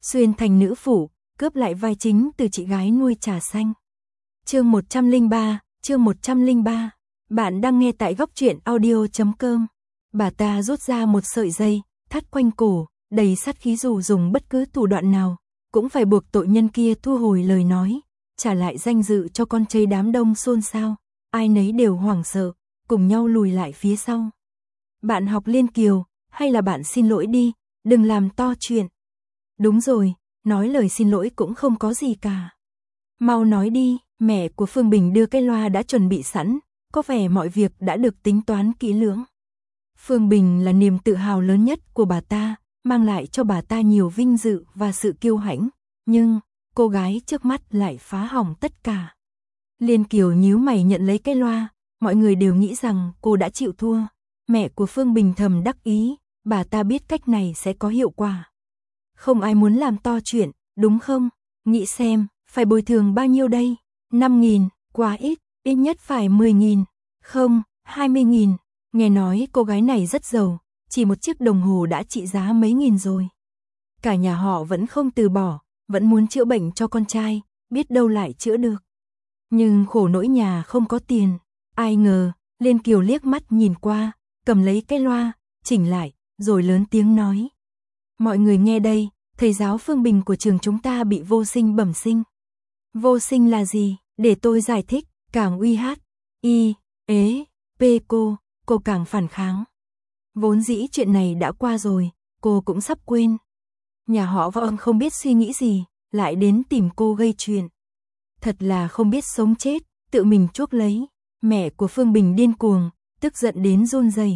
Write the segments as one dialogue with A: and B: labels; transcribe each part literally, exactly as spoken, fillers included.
A: xuyên thành nữ phủ, cướp lại vai chính từ chị gái nuôi trà xanh. Chương một trăm lẻ ba, chương một trăm lẻ ba. Bạn đang nghe tại góc truyện audio chấm com. Bà ta rút ra một sợi dây, thắt quanh cổ, đầy sát khí, dù dùng bất cứ thủ đoạn nào, cũng phải buộc tội nhân kia thu hồi lời nói, trả lại danh dự cho con trai. Đám đông xôn xao, ai nấy đều hoảng sợ, cùng nhau lùi lại phía sau. Bạn học Liên Kiều, hay là bạn xin lỗi đi, đừng làm to chuyện. Đúng rồi, nói lời xin lỗi cũng không có gì cả. Mau nói đi. Mẹ của Phương Bình đưa cái loa đã chuẩn bị sẵn, có vẻ mọi việc đã được tính toán kỹ lưỡng. Phương Bình là niềm tự hào lớn nhất của bà ta, mang lại cho bà ta nhiều vinh dự và sự kiêu hãnh, nhưng cô gái trước mắt lại phá hỏng tất cả. Liên Kiều nhíu mày nhận lấy cái loa, mọi người đều nghĩ rằng cô đã chịu thua. Mẹ của Phương Bình thầm đắc ý, bà ta biết cách này sẽ có hiệu quả. Không ai muốn làm to chuyện, đúng không? Nghĩ xem, phải bồi thường bao nhiêu đây? năm nghìn, quá ít, ít nhất phải mười nghìn, không, hai mươi nghìn. Nghe nói cô gái này rất giàu, chỉ một chiếc đồng hồ đã trị giá mấy nghìn rồi. Cả nhà họ vẫn không từ bỏ, vẫn muốn chữa bệnh cho con trai, biết đâu lại chữa được. Nhưng khổ nỗi nhà không có tiền. Ai ngờ, Liên Kiều liếc mắt nhìn qua, cầm lấy cái loa, chỉnh lại, rồi lớn tiếng nói. Mọi người nghe đây, thầy giáo Phương Bình của trường chúng ta bị vô sinh bẩm sinh. Vô sinh là gì? Để tôi giải thích. Càng uy hát, y, ế, p cô, cô càng phản kháng. Vốn dĩ chuyện này đã qua rồi, cô cũng sắp quên. Nhà họ Võ không biết suy nghĩ gì, lại đến tìm cô gây chuyện. Thật là không biết sống chết, tự mình chuốc lấy. Mẹ của Phương Bình điên cuồng, tức giận đến run rẩy.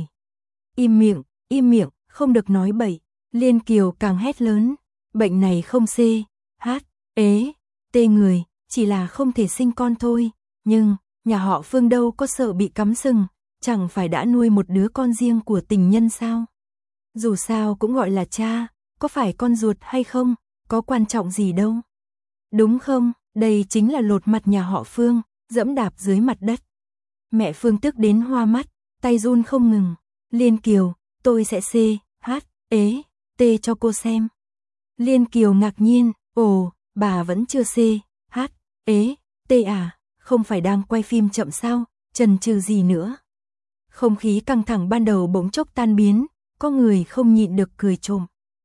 A: Im miệng, im miệng, không được nói bậy. Liên Kiều càng hét lớn, bệnh này không c, h, ế, t người, chỉ là không thể sinh con thôi. Nhưng, nhà họ Phương đâu có sợ bị cắm sừng, chẳng phải đã nuôi một đứa con riêng của tình nhân sao? Dù sao cũng gọi là cha, có phải con ruột hay không, có quan trọng gì đâu. Đúng không, đây chính là lột mặt nhà họ Phương, dẫm đạp dưới mặt đất. Mẹ Phương tức đến hoa mắt, tay run không ngừng. Liên Kiều, tôi sẽ c, h, ế, t cho cô xem. Liên Kiều ngạc nhiên, ồ, bà vẫn chưa c, h, ế, t à? Không phải đang quay phim chậm sao, chần chừ gì nữa. Không khí căng thẳng ban đầu bỗng chốc tan biến, có người không nhịn được cười trộm.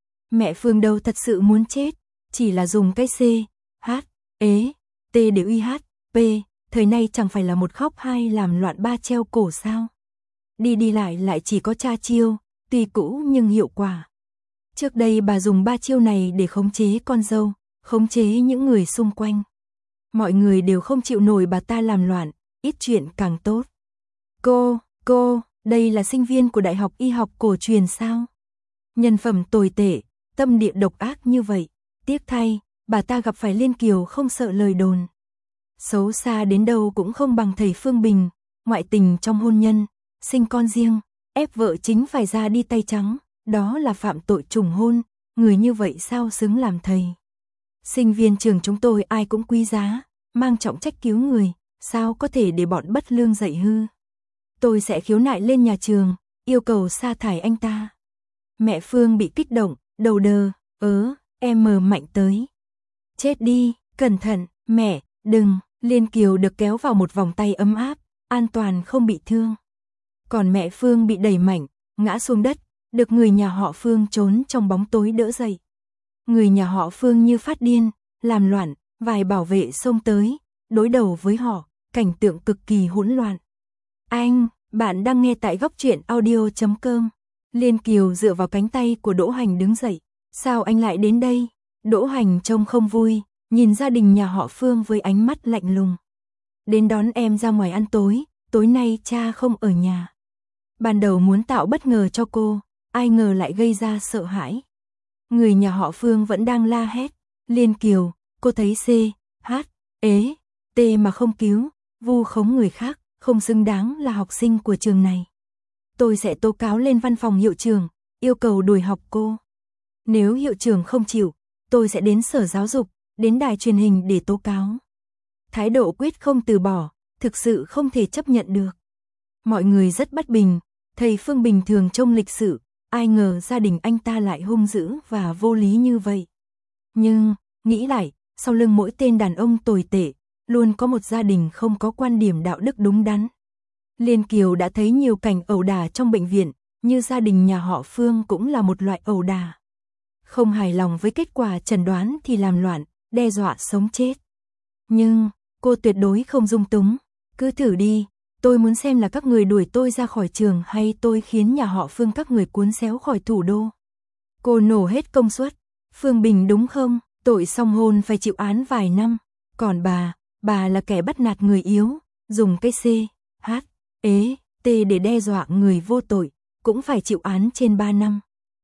A: Mẹ Phương đâu thật sự muốn chết, chỉ là dùng cái c, h, ế, t để uy hát, p, thời nay chẳng phải là một khóc hai làm loạn ba treo cổ sao. Đi đi lại lại chỉ có cha chiêu, tuy cũ nhưng hiệu quả. Trước đây bà dùng ba chiêu này để khống chế con dâu, khống chế những người xung quanh. Mọi người đều không chịu nổi bà ta làm loạn, ít chuyện càng tốt. Cô, cô, đây là sinh viên của Đại học Y học cổ truyền sao? Nhân phẩm tồi tệ, tâm địa độc ác như vậy. Tiếc thay, bà ta gặp phải Liên Kiều không sợ lời đồn. Xấu xa đến đâu cũng không bằng thầy Phương Bình, ngoại tình trong hôn nhân, sinh con riêng, ép vợ chính phải ra đi tay trắng, đó là phạm tội trùng hôn, người như vậy sao xứng làm thầy. Sinh viên trường chúng tôi ai cũng quý giá, mang trọng trách cứu người, sao có thể để bọn bất lương dạy hư. Tôi sẽ khiếu nại lên nhà trường, yêu cầu sa thải anh ta. Mẹ Phương bị kích động, đầu đờ, ớ, em mờ mạnh tới. Chết đi, cẩn thận, mẹ, đừng. Liên Kiều được kéo vào một vòng tay ấm áp, an toàn không bị thương. Còn mẹ Phương bị đẩy mạnh, ngã xuống đất, được người nhà họ Phương trốn trong bóng tối đỡ dậy. Người nhà họ Phương như phát điên, làm loạn, vài bảo vệ xông tới, đối đầu với họ, cảnh tượng cực kỳ hỗn loạn. Anh, bạn đang nghe tại góc truyện audio chấm com. Liên Kiều dựa vào cánh tay của Đỗ Hành đứng dậy. Sao anh lại đến đây? Đỗ Hành trông không vui, nhìn gia đình nhà họ Phương với ánh mắt lạnh lùng. Đến đón em ra ngoài ăn tối, tối nay cha không ở nhà. Ban đầu muốn tạo bất ngờ cho cô, ai ngờ lại gây ra sợ hãi. Người nhà họ Phương vẫn đang la hét. Liên Kiều, cô thấy c, h, ế, t mà không cứu, vu khống người khác, không xứng đáng là học sinh của trường này. Tôi sẽ tố cáo lên văn phòng hiệu trưởng, yêu cầu đuổi học cô. Nếu hiệu trưởng không chịu, tôi sẽ đến sở giáo dục, đến đài truyền hình để tố cáo. Thái độ quyết không từ bỏ, thực sự không thể chấp nhận được. Mọi người rất bất bình, thầy Phương bình thường trông lịch sự, ai ngờ gia đình anh ta lại hung dữ và vô lý như vậy. Nhưng, nghĩ lại, sau lưng mỗi tên đàn ông tồi tệ, luôn có một gia đình không có quan điểm đạo đức đúng đắn. Liên Kiều đã thấy nhiều cảnh ẩu đả trong bệnh viện, như gia đình nhà họ Phương cũng là một loại ẩu đả. Không hài lòng với kết quả chẩn đoán thì làm loạn, đe dọa sống chết. Nhưng, cô tuyệt đối không dung túng, cứ thử đi, tôi muốn xem là các người đuổi tôi ra khỏi trường hay tôi khiến nhà họ Phương các người cuốn xéo khỏi thủ đô. Cô nổ hết công suất, Phương Bình đúng không, tội song hôn phải chịu án vài năm, còn bà, bà là kẻ bắt nạt người yếu, dùng cái C, H, ế, T để đe dọa người vô tội, cũng phải chịu án trên ba năm.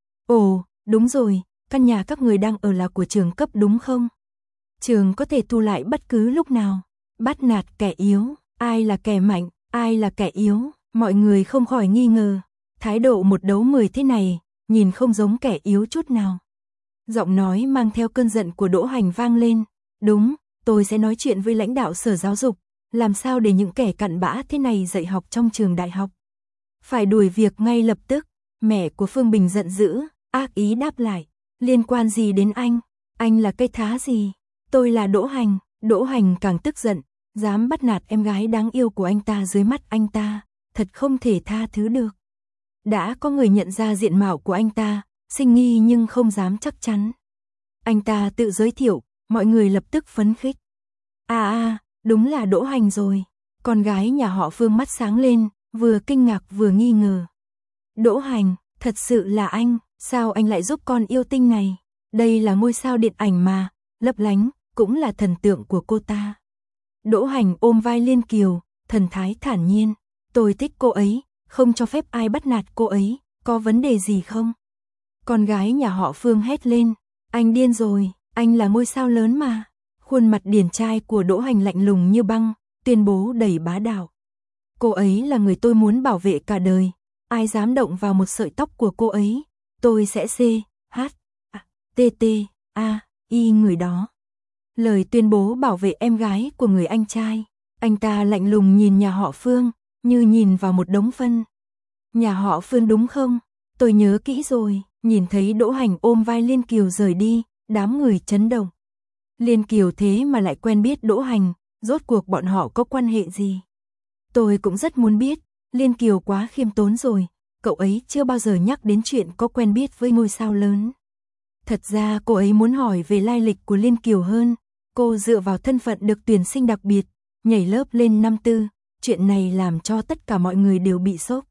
A: Ồ, đúng rồi, căn nhà các người đang ở là của trường cấp đúng không? Trường có thể thu lại bất cứ lúc nào. Bắt nạt kẻ yếu, ai là kẻ mạnh, ai là kẻ yếu, mọi người không khỏi nghi ngờ. Thái độ một đấu mười thế này, nhìn không giống kẻ yếu chút nào. Giọng nói mang theo cơn giận của Đỗ Hành vang lên. Đúng, tôi sẽ nói chuyện với lãnh đạo sở giáo dục, làm sao để những kẻ cặn bã thế này dạy học trong trường đại học. Phải đuổi việc ngay lập tức. Mẹ của Phương Bình giận dữ, ác ý đáp lại. Liên quan gì đến anh? Anh là cây thá gì? Tôi là Đỗ Hành. Đỗ Hành càng tức giận, dám bắt nạt em gái đáng yêu của anh ta dưới mắt anh ta, thật không thể tha thứ được. Đã có người nhận ra diện mạo của anh ta, sinh nghi nhưng không dám chắc chắn. Anh ta tự giới thiệu, mọi người lập tức phấn khích. À à, đúng là Đỗ Hành rồi. Con gái nhà họ Phương mắt sáng lên, vừa kinh ngạc vừa nghi ngờ. Đỗ Hành, thật sự là anh, sao anh lại giúp con yêu tinh này? Đây là ngôi sao điện ảnh mà, lấp lánh, cũng là thần tượng của cô ta. Đỗ Hành ôm vai Liên Kiều, thần thái thản nhiên. Tôi thích cô ấy, không cho phép ai bắt nạt cô ấy, có vấn đề gì không? Con gái nhà họ Phương hét lên. Anh điên rồi, anh là ngôi sao lớn mà. Khuôn mặt điển trai của Đỗ Hành lạnh lùng như băng, tuyên bố đầy bá đạo. Cô ấy là người tôi muốn bảo vệ cả đời. Ai dám động vào một sợi tóc của cô ấy, tôi sẽ C, H, A, T, T, A, I người đó. Lời tuyên bố bảo vệ em gái của người anh trai. Anh ta lạnh lùng nhìn nhà họ Phương, như nhìn vào một đống phân. Nhà họ Phương đúng không? Tôi nhớ kỹ rồi. Nhìn thấy Đỗ Hành ôm vai Liên Kiều rời đi, đám người chấn động. Liên Kiều thế mà lại quen biết Đỗ Hành, rốt cuộc bọn họ có quan hệ gì? Tôi cũng rất muốn biết, Liên Kiều quá khiêm tốn rồi, cậu ấy chưa bao giờ nhắc đến chuyện có quen biết với ngôi sao lớn. Thật ra cô ấy muốn hỏi về lai lịch của Liên Kiều hơn, cô dựa vào thân phận được tuyển sinh đặc biệt, nhảy lớp lên năm tư, chuyện này làm cho tất cả mọi người đều bị sốc.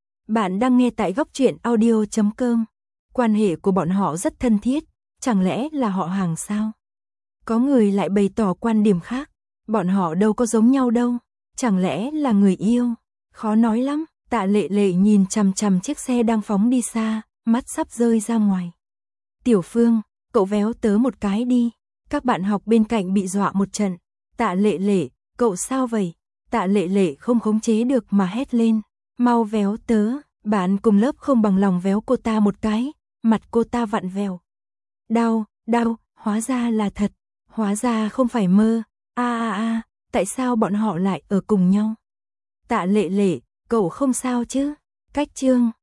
A: Bạn đang nghe tại góc truyện audio chấm com. Quan hệ của bọn họ rất thân thiết, chẳng lẽ là họ hàng sao? Có người lại bày tỏ quan điểm khác, bọn họ đâu có giống nhau đâu, chẳng lẽ là người yêu? Khó nói lắm. Tạ Lệ Lệ nhìn chằm chằm chiếc xe đang phóng đi xa, mắt sắp rơi ra ngoài. Tiểu Phương, cậu véo tớ một cái đi. Các bạn học bên cạnh bị dọa một trận. Tạ Lệ Lệ, cậu sao vậy? Tạ Lệ Lệ không khống chế được mà hét lên. Mau véo tớ. Bạn cùng lớp không bằng lòng véo cô ta một cái, mặt cô ta vặn vẹo. Đau, đau, hóa ra là thật, hóa ra không phải mơ. A a a, tại sao bọn họ lại ở cùng nhau? Tạ Lệ Lệ, cậu không sao chứ? Cách Trương,